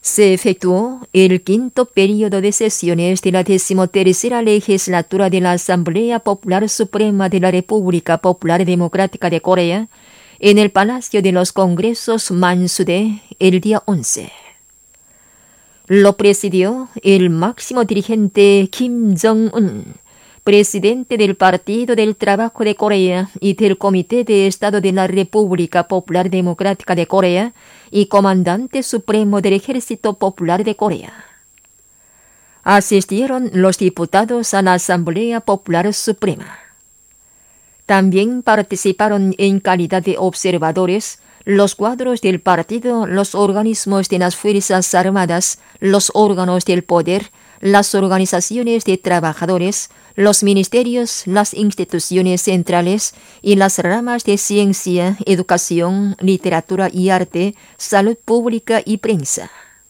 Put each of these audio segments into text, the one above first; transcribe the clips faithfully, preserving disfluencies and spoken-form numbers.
Se efectuó el quinto periodo de sesiones de la decimotercera legislatura de la Asamblea Popular Suprema de la República Popular Democrática de Corea en el Palacio de los Congresos Mansudae el día once. Lo presidió el máximo dirigente Kim Jong-un, presidente del Partido del Trabajo de Corea y del Comité de Estado de la República Popular Democrática de Corea y comandante supremo del Ejército Popular de Corea. Asistieron los diputados a la Asamblea Popular Suprema. También participaron en calidad de observadores los cuadros del partido, los organismos de las Fuerzas Armadas, los órganos del poder, las organizaciones de trabajadores, los ministerios, las instituciones centrales y las ramas de ciencia, educación, literatura y arte, salud pública y prensa.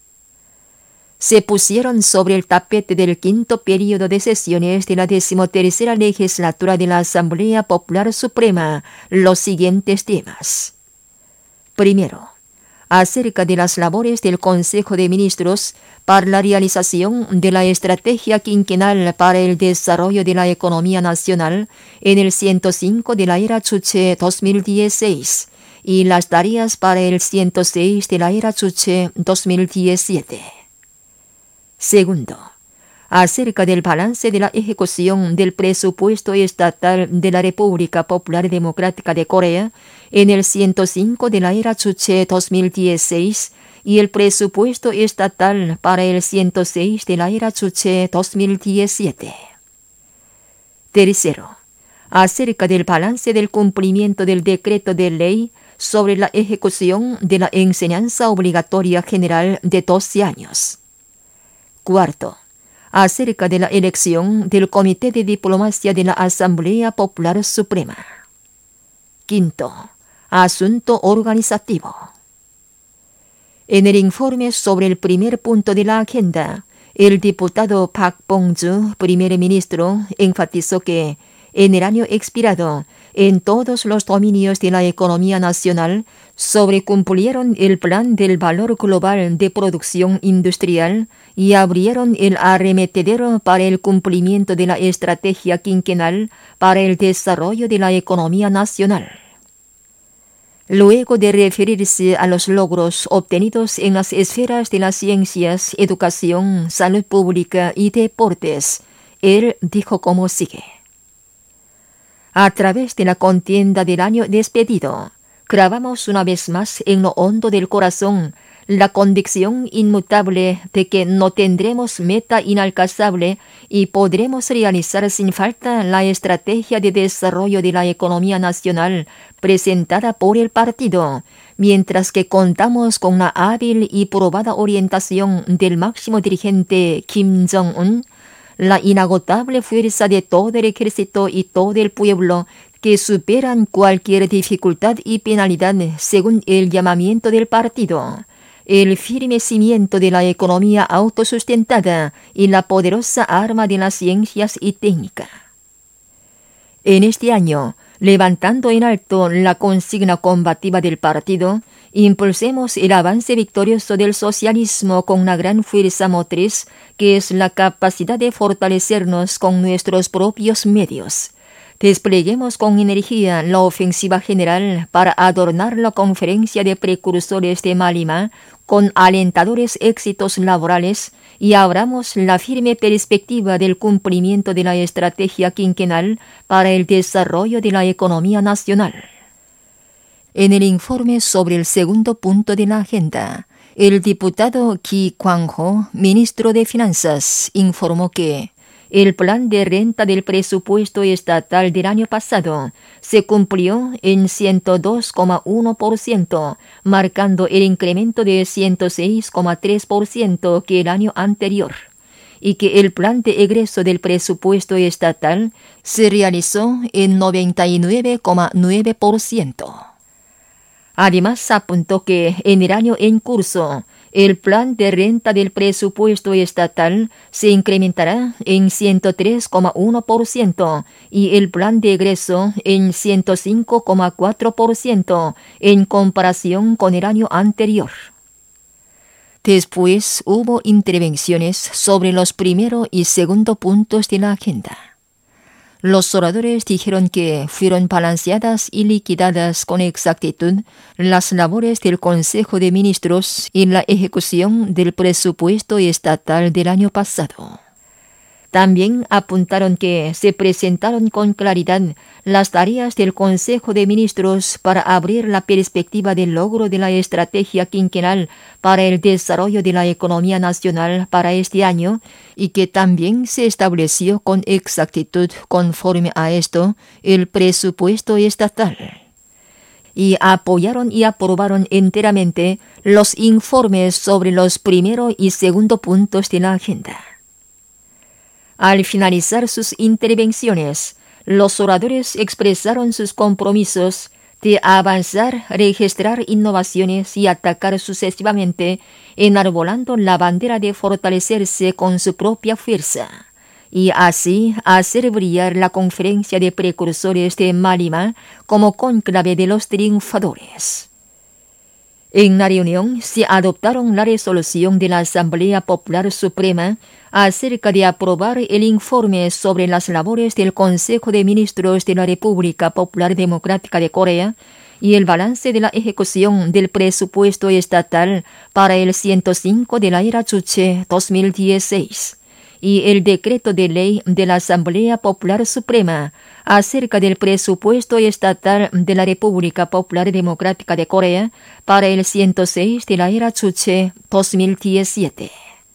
Se pusieron sobre el tapete del quinto periodo de sesiones de la decimotercera legislatura de la Asamblea Popular Suprema los siguientes temas. Primero, acerca de las labores del Consejo de Ministros para la realización de la Estrategia Quinquenal para el Desarrollo de la Economía Nacional en el ciento cinco de la era Chuche dos mil dieciséis y las tareas para el ciento seis de la era Chuche dos mil diecisiete. Segundo, acerca del balance de la ejecución del presupuesto estatal de la República Popular Democrática de Corea en el ciento cinco de la era Chuche dos mil dieciséis y el presupuesto estatal para el ciento seis de la era Chuche dos mil diecisiete. Tercero, acerca del balance del cumplimiento del decreto de ley sobre la ejecución de la enseñanza obligatoria general de doce años. Cuarto, acerca de la elección del Comité de Diplomacia de la Asamblea Popular Suprema. Quinto, asunto organizativo. En el informe sobre el primer punto de la agenda, el diputado Park Bong-ju, primer ministro, enfatizó que en el año expirado, en todos los dominios de la economía nacional, sobrecumplieron el plan del valor global de producción industrial y abrieron el arremetedero para el cumplimiento de la estrategia quinquenal para el desarrollo de la economía nacional. Luego de referirse a los logros obtenidos en las esferas de las ciencias, educación, salud pública y deportes, él dijo como sigue. A través de la contienda del año despedido, clavamos una vez más en lo hondo del corazón la convicción inmutable de que no tendremos meta inalcanzable y podremos realizar sin falta la estrategia de desarrollo de la economía nacional presentada por el partido, mientras que contamos con la hábil y probada orientación del máximo dirigente Kim Jong-un, la inagotable fuerza de todo el ejército y todo el pueblo que superan cualquier dificultad y penalidad según el llamamiento del partido, el firme cimiento de la economía autosustentada y la poderosa arma de las ciencias y técnica. En este año, levantando en alto la consigna combativa del partido, impulsemos el avance victorioso del socialismo con una gran fuerza motriz, que es la capacidad de fortalecernos con nuestros propios medios. Despleguemos con energía la ofensiva general para adornar la conferencia de precursores de Malima con alentadores éxitos laborales y abramos la firme perspectiva del cumplimiento de la estrategia quinquenal para el desarrollo de la economía nacional. En el informe sobre el segundo punto de la agenda, el diputado Ki Kwang-ho, ministro de Finanzas, informó que el plan de renta del presupuesto estatal del año pasado se cumplió en ciento dos coma uno por ciento, marcando el incremento de ciento seis coma tres por ciento que el año anterior, y que el plan de egreso del presupuesto estatal se realizó en noventa y nueve coma nueve por ciento. Además, apuntó que en el año en curso, el plan de renta del presupuesto estatal se incrementará en ciento tres coma uno por ciento y el plan de egreso en ciento cinco coma cuatro por ciento en comparación con el año anterior. Después hubo intervenciones sobre los primero y segundo puntos de la agenda. Los oradores dijeron que fueron balanceadas y liquidadas con exactitud las labores del Consejo de Ministros y la ejecución del presupuesto estatal del año pasado. También apuntaron que se presentaron con claridad las tareas del Consejo de Ministros para abrir la perspectiva del logro de la estrategia quinquenal para el desarrollo de la economía nacional para este año y que también se estableció con exactitud conforme a esto el presupuesto estatal. Y apoyaron y aprobaron enteramente los informes sobre los primero y segundo puntos de la agenda. Al finalizar sus intervenciones, los oradores expresaron sus compromisos de avanzar, registrar innovaciones y atacar sucesivamente, enarbolando la bandera de fortalecerse con su propia fuerza, y así hacer brillar la conferencia de precursores de Malima como cónclave de los triunfadores. En la reunión se adoptaron la resolución de la Asamblea Popular Suprema acerca de aprobar el informe sobre las labores del Consejo de Ministros de la República Popular Democrática de Corea y el balance de la ejecución del presupuesto estatal para el ciento cinco de la era Juche dos mil dieciséis y el decreto de ley de la Asamblea Popular Suprema acerca del presupuesto estatal de la República Popular Democrática de Corea para el ciento seis de la era Juche dos mil diecisiete.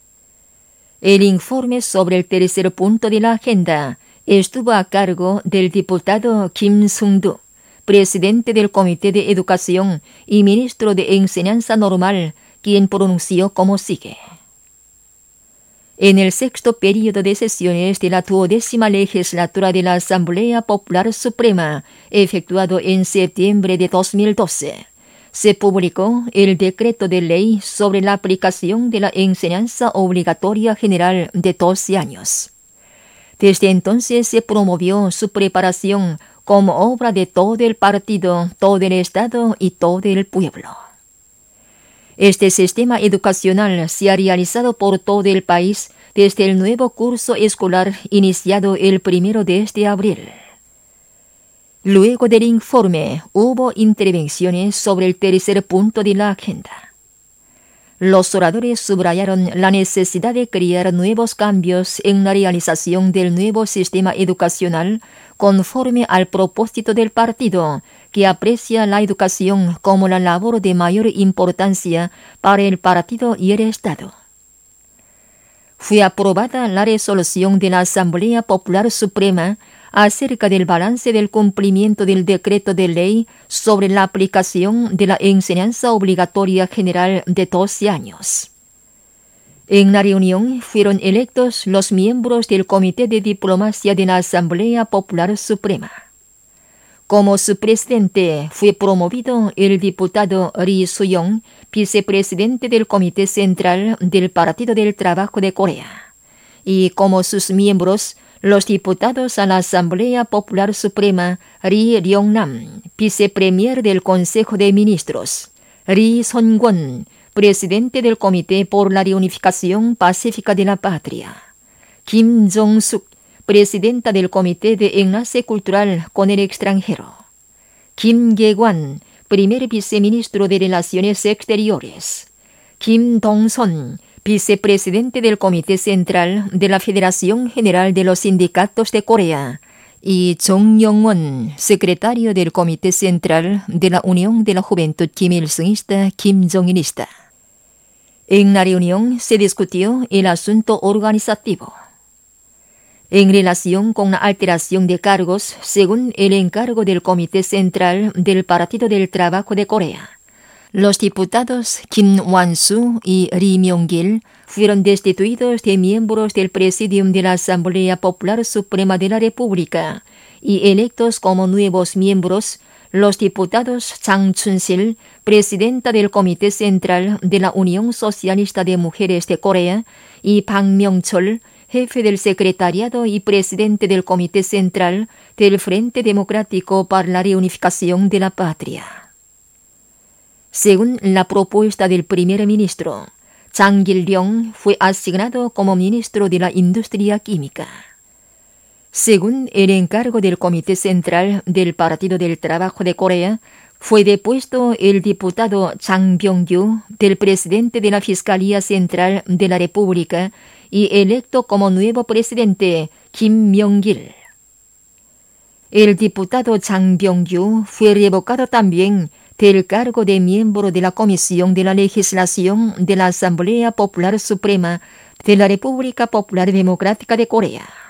El informe sobre el tercer punto de la agenda estuvo a cargo del diputado Kim Sung-do, presidente del Comité de Educación y ministro de Enseñanza Normal, quien pronunció como sigue. En el sexto período de sesiones de la duodécima legislatura de la Asamblea Popular Suprema, efectuado en septiembre de dos mil doce, se publicó el decreto de ley sobre la aplicación de la enseñanza obligatoria general de doce años. Desde entonces se promovió su preparación como obra de todo el partido, todo el Estado y todo el pueblo. Este sistema educacional se ha realizado por todo el país desde el nuevo curso escolar iniciado el primero de este abril. Luego del informe, hubo intervenciones sobre el tercer punto de la agenda. Los oradores subrayaron la necesidad de crear nuevos cambios en la realización del nuevo sistema educacional conforme al propósito del partido, que aprecia la educación como la labor de mayor importancia para el partido y el Estado. Fue aprobada la resolución de la Asamblea Popular Suprema acerca del balance del cumplimiento del decreto de ley sobre la aplicación de la enseñanza obligatoria general de doce años. En la reunión fueron electos los miembros del Comité de Diplomacia de la Asamblea Popular Suprema. Como su presidente fue promovido el diputado Ri Su-yong, vicepresidente del Comité Central del Partido del Trabajo de Corea, y como sus miembros los diputados a la Asamblea Popular Suprema Ri Ryong-nam, vicepremier del Consejo de Ministros, Ri Son-kwon, presidente del Comité por la Reunificación Pacífica de la Patria, Kim Jong-suk, presidenta del Comité de Enlace Cultural con el Extranjero, Kim Ye-kwan, primer viceministro de Relaciones Exteriores, Kim Dong-son, vicepresidente del Comité Central de la Federación General de los Sindicatos de Corea, y Jong Yong-won, secretario del Comité Central de la Unión de la Juventud Kim Il-sungista Kim Jong-ilista. En la reunión se discutió el asunto organizativo. En relación con la alteración de cargos, según el encargo del Comité Central del Partido del Trabajo de Corea, los diputados Kim Wan-su y Ri Myong-gil fueron destituidos de miembros del Presidium de la Asamblea Popular Suprema de la República y electos como nuevos miembros los diputados Chang Chun-sil, presidenta del Comité Central de la Unión Socialista de Mujeres de Corea, y Bang Myong-chol, jefe del secretariado y presidente del Comité Central del Frente Democrático para la Reunificación de la Patria. Según la propuesta del primer ministro, Chang Gil-ryong fue asignado como ministro de la Industria Química. Según el encargo del Comité Central del Partido del Trabajo de Corea, fue depuesto el diputado Chang Byong-gyu del presidente de la Fiscalía Central de la República y electo como nuevo presidente Kim Myong-gil. El diputado Chang Byong-gyu fue revocado también del cargo de miembro de la Comisión de la Legislación de la Asamblea Popular Suprema de la República Popular Democrática de Corea.